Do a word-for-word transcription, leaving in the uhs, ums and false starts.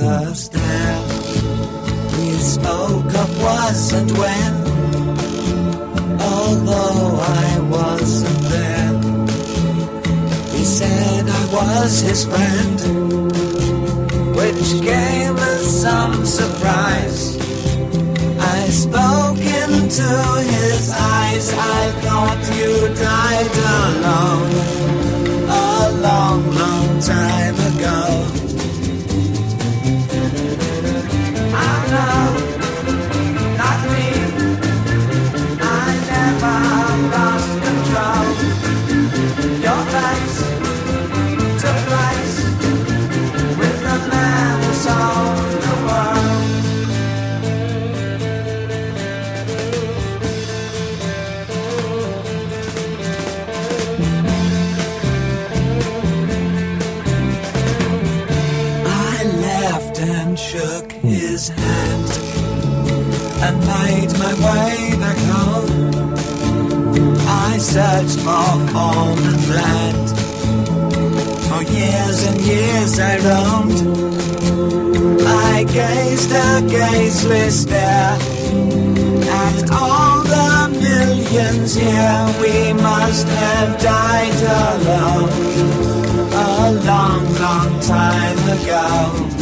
the stair. We spoke of was and when, although I wasn't there. He said I was his friend, which came as some surprise. I spoke into his eyes. I thought you died alone a long, long time ago. I know, not me. I never lost control. Your face to face with the man who sold the world. And shook his hand and made my way back home. I searched for form and land. For years and years I roamed. I gazed a gazeless stare at all the millions here. We must have died alone a long, long time ago.